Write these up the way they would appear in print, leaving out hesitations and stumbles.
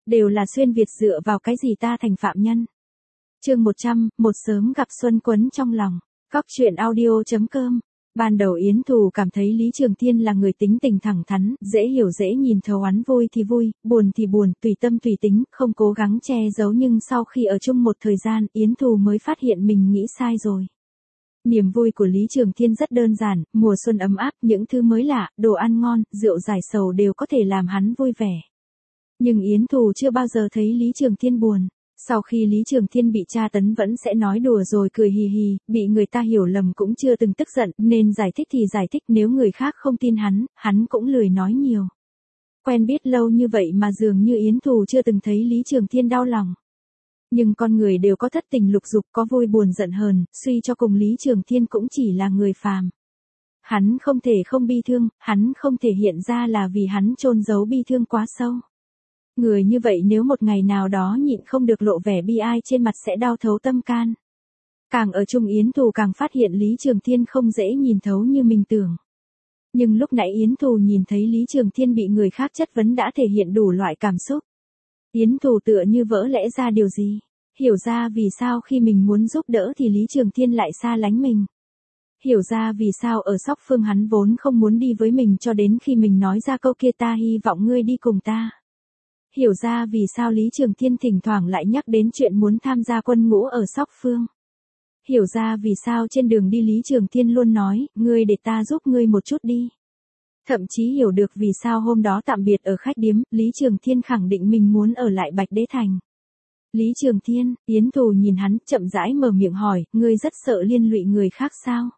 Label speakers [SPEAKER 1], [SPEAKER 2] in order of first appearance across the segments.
[SPEAKER 1] Đều là xuyên Việt dựa vào cái gì ta thành phạm nhân. Chương 100, một sớm gặp xuân quấn trong lòng. Góc truyện audio.com. Ban đầu Yến Thù cảm thấy Lý Trường Thiên là người tính tình thẳng thắn, dễ hiểu dễ nhìn thấu, hắn vui thì vui, buồn thì buồn, tùy tâm tùy tính, không cố gắng che giấu, nhưng sau khi ở chung một thời gian, Yến Thù mới phát hiện mình nghĩ sai rồi. Niềm vui của Lý Trường Thiên rất đơn giản, mùa xuân ấm áp, những thứ mới lạ, đồ ăn ngon, rượu giải sầu đều có thể làm hắn vui vẻ. Nhưng Yến Thù chưa bao giờ thấy Lý Trường Thiên buồn. Sau khi Lý Trường Thiên bị tra tấn vẫn sẽ nói đùa rồi cười hì hì, bị người ta hiểu lầm cũng chưa từng tức giận, nên giải thích thì giải thích, nếu người khác không tin hắn cũng lười nói nhiều. Quen biết lâu như vậy mà dường như Yến Thù chưa từng thấy Lý Trường Thiên đau lòng. Nhưng con người đều có thất tình lục dục, có vui buồn giận hờn, suy cho cùng Lý Trường Thiên cũng chỉ là người phàm. Hắn không thể không bi thương, hắn không thể hiện ra là vì hắn chôn giấu bi thương quá sâu. Người như vậy nếu một ngày nào đó nhịn không được lộ vẻ bi ai trên mặt sẽ đau thấu tâm can. Càng ở chung Yến Thù càng phát hiện Lý Trường Thiên không dễ nhìn thấu như mình tưởng. Nhưng lúc nãy Yến Thù nhìn thấy Lý Trường Thiên bị người khác chất vấn đã thể hiện đủ loại cảm xúc. Yến Thù tựa như vỡ lẽ ra điều gì, hiểu ra vì sao khi mình muốn giúp đỡ thì Lý Trường Thiên lại xa lánh mình. Hiểu ra vì sao ở Sóc Phương hắn vốn không muốn đi với mình cho đến khi mình nói ra câu kia, ta hy vọng ngươi đi cùng ta. Hiểu ra vì sao Lý Trường Thiên thỉnh thoảng lại nhắc đến chuyện muốn tham gia quân ngũ ở Sóc Phương. Hiểu ra vì sao trên đường đi Lý Trường Thiên luôn nói, ngươi để ta giúp ngươi một chút đi. Thậm chí hiểu được vì sao hôm đó tạm biệt ở khách điếm, Lý Trường Thiên khẳng định mình muốn ở lại Bạch Đế Thành. Lý Trường Thiên, Yến Thù nhìn hắn, chậm rãi mở miệng hỏi, ngươi rất sợ liên lụy người khác sao?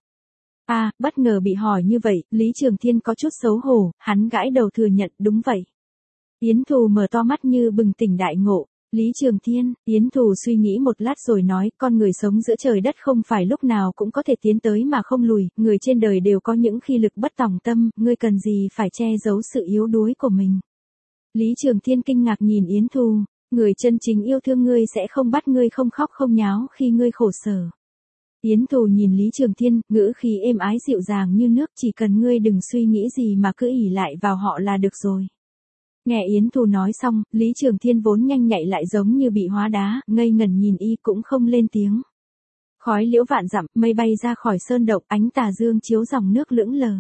[SPEAKER 1] Bất ngờ bị hỏi như vậy, Lý Trường Thiên có chút xấu hổ, hắn gãi đầu thừa nhận, đúng vậy. Yến Thù mở to mắt như bừng tỉnh đại ngộ. Lý Trường Thiên, Yến Thù suy nghĩ một lát rồi nói, con người sống giữa trời đất không phải lúc nào cũng có thể tiến tới mà không lùi, người trên đời đều có những khi lực bất tòng tâm, ngươi cần gì phải che giấu sự yếu đuối của mình. Lý Trường Thiên kinh ngạc nhìn Yến Thù, người chân chính yêu thương ngươi sẽ không bắt ngươi không khóc không nháo khi ngươi khổ sở. Yến Thù nhìn Lý Trường Thiên, ngữ khí êm ái dịu dàng như nước, chỉ cần ngươi đừng suy nghĩ gì mà cứ ỷ lại vào họ là được rồi. Nghe Yến Thù nói xong, Lý Trường Thiên vốn nhanh nhạy lại giống như bị hóa đá, ngây ngẩn nhìn y cũng không lên tiếng. Khói liễu vạn dặm, mây bay ra khỏi sơn động, ánh tà dương chiếu dòng nước lững lờ.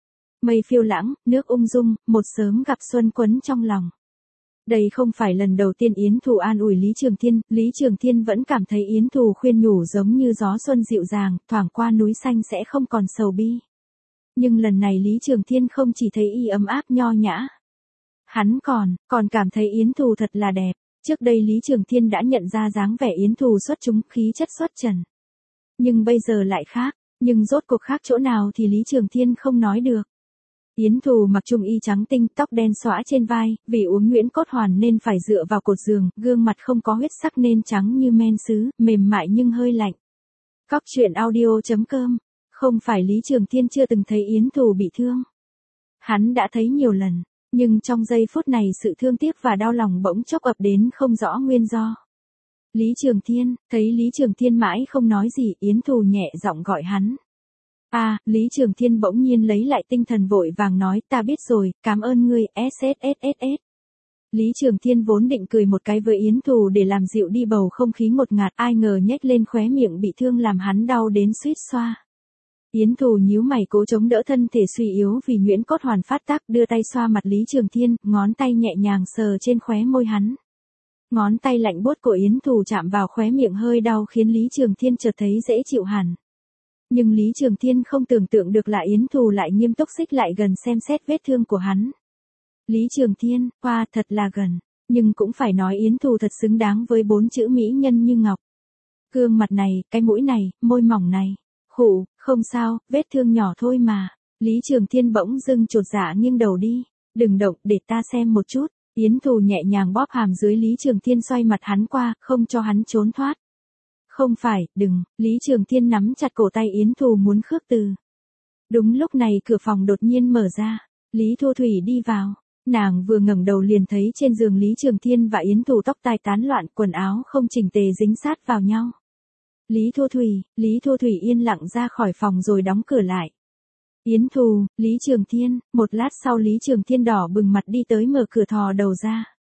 [SPEAKER 1] Mây phiêu lãng, nước ung dung, một sớm gặp xuân quấn trong lòng. Đây không phải lần đầu tiên Yến Thù an ủi Lý Trường Thiên vẫn cảm thấy Yến Thù khuyên nhủ giống như gió xuân dịu dàng, thoảng qua núi xanh sẽ không còn sầu bi. Nhưng lần này Lý Trường Thiên không chỉ thấy y ấm áp nho nhã. Hắn còn cảm thấy Yến Thù thật là đẹp. Trước đây Lý Trường Thiên đã nhận ra dáng vẻ Yến Thù xuất chúng, khí chất xuất trần. Nhưng bây giờ lại khác, nhưng rốt cuộc khác chỗ nào thì Lý Trường Thiên không nói được. Yến Thù mặc trung y trắng tinh, tóc đen xõa trên vai, vì uống Nguyễn Cốt Hoàn nên phải dựa vào cột giường, gương mặt không có huyết sắc nên trắng như men sứ, mềm mại nhưng hơi lạnh. Góc truyện audio.com. Không phải Lý Trường Thiên chưa từng thấy Yến Thù bị thương. Hắn đã thấy nhiều lần. Nhưng trong giây phút này sự thương tiếc và đau lòng bỗng chốc ập đến không rõ nguyên do. Lý Trường Thiên, thấy Lý Trường Thiên mãi không nói gì, Yến Thù nhẹ giọng gọi hắn. Lý Trường Thiên bỗng nhiên lấy lại tinh thần vội vàng nói, ta biết rồi, cảm ơn ngươi, SSSSS. Lý Trường Thiên vốn định cười một cái với Yến Thù để làm dịu đi bầu không khí ngột ngạt, ai ngờ nhếch lên khóe miệng bị thương làm hắn đau đến suýt xoa. Yến Thù nhíu mày cố chống đỡ thân thể suy yếu vì Nguyễn Cốt Hoàn phát tác, đưa tay xoa mặt Lý Trường Thiên, ngón tay nhẹ nhàng sờ trên khóe môi hắn. Ngón tay lạnh buốt của Yến Thù chạm vào khóe miệng hơi đau khiến Lý Trường Thiên chợt thấy dễ chịu hẳn. Nhưng Lý Trường Thiên không tưởng tượng được là Yến Thù lại nghiêm túc xích lại gần xem xét vết thương của hắn. Lý Trường Thiên, thật là gần, nhưng cũng phải nói Yến Thù thật xứng đáng với 4 chữ mỹ nhân như ngọc. Gương mặt này, cái mũi này, môi mỏng này. Không sao, vết thương nhỏ thôi mà. Lý Trường Thiên bỗng dưng chột dạ nghiêng đầu đi. Đừng động, để ta xem một chút. Yến Thù nhẹ nhàng bóp hàm dưới Lý Trường Thiên, xoay mặt hắn qua, không cho hắn trốn thoát. Không phải, đừng. Lý Trường Thiên nắm chặt cổ tay Yến Thù muốn khước từ. Đúng lúc này cửa phòng đột nhiên mở ra. Lý Thu Thủy đi vào. Nàng vừa ngẩng đầu liền thấy trên giường Lý Trường Thiên và Yến Thù tóc tai tán loạn, quần áo không chỉnh tề dính sát vào nhau. Lý Thu Thủy yên lặng ra khỏi phòng rồi đóng cửa lại. Yến Thù, Lý Trường Thiên, một lát sau Lý Trường Thiên đỏ bừng mặt đi tới mở cửa thò đầu ra.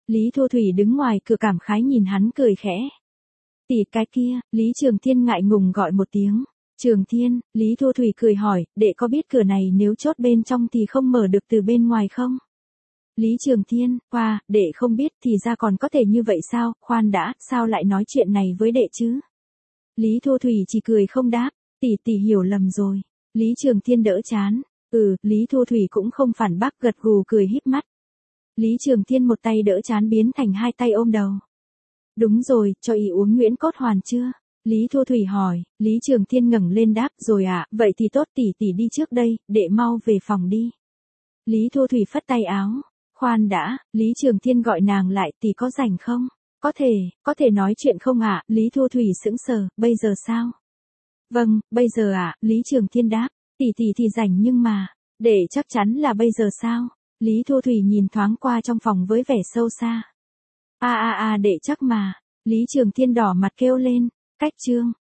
[SPEAKER 1] Lý Thu Thủy đứng ngoài cửa cảm khái nhìn hắn cười khẽ. Tỷ cái kia, Lý Trường Thiên ngại ngùng gọi một tiếng. Trường Thiên, Lý Thu Thủy cười hỏi, đệ có biết cửa này nếu chốt bên trong thì không mở được từ bên ngoài không? Lý Trường Thiên, hoa, đệ không biết thì ra còn có thể như vậy sao, khoan đã, sao lại nói chuyện này với đệ chứ? Lý Thu Thủy chỉ cười không đáp, tỷ hiểu lầm rồi. Lý Trường Thiên đỡ chán, Lý Thu Thủy cũng không phản bác gật gù cười híp mắt. Lý Trường Thiên một tay đỡ chán biến thành hai tay ôm đầu. Đúng rồi, cho y uống Nguyễn Cốt Hoàn chưa? Lý Thu Thủy hỏi, Lý Trường Thiên ngẩng lên đáp, rồi ạ, vậy thì tốt tỷ đi trước đây, đệ mau về phòng đi. Lý Thu Thủy phất tay áo, khoan đã, Lý Trường Thiên gọi nàng lại, tỷ có rảnh không? Có thể nói chuyện không ạ? Lý Thu Thủy sững sờ, bây giờ sao? Vâng, bây giờ ạ, Lý Trường Thiên đáp, tỷ thì rảnh nhưng mà, để chắc chắn là bây giờ sao? Lý Thu Thủy nhìn thoáng qua trong phòng với vẻ sâu xa. Để chắc mà, Lý Trường Thiên đỏ mặt kêu lên, cách chương.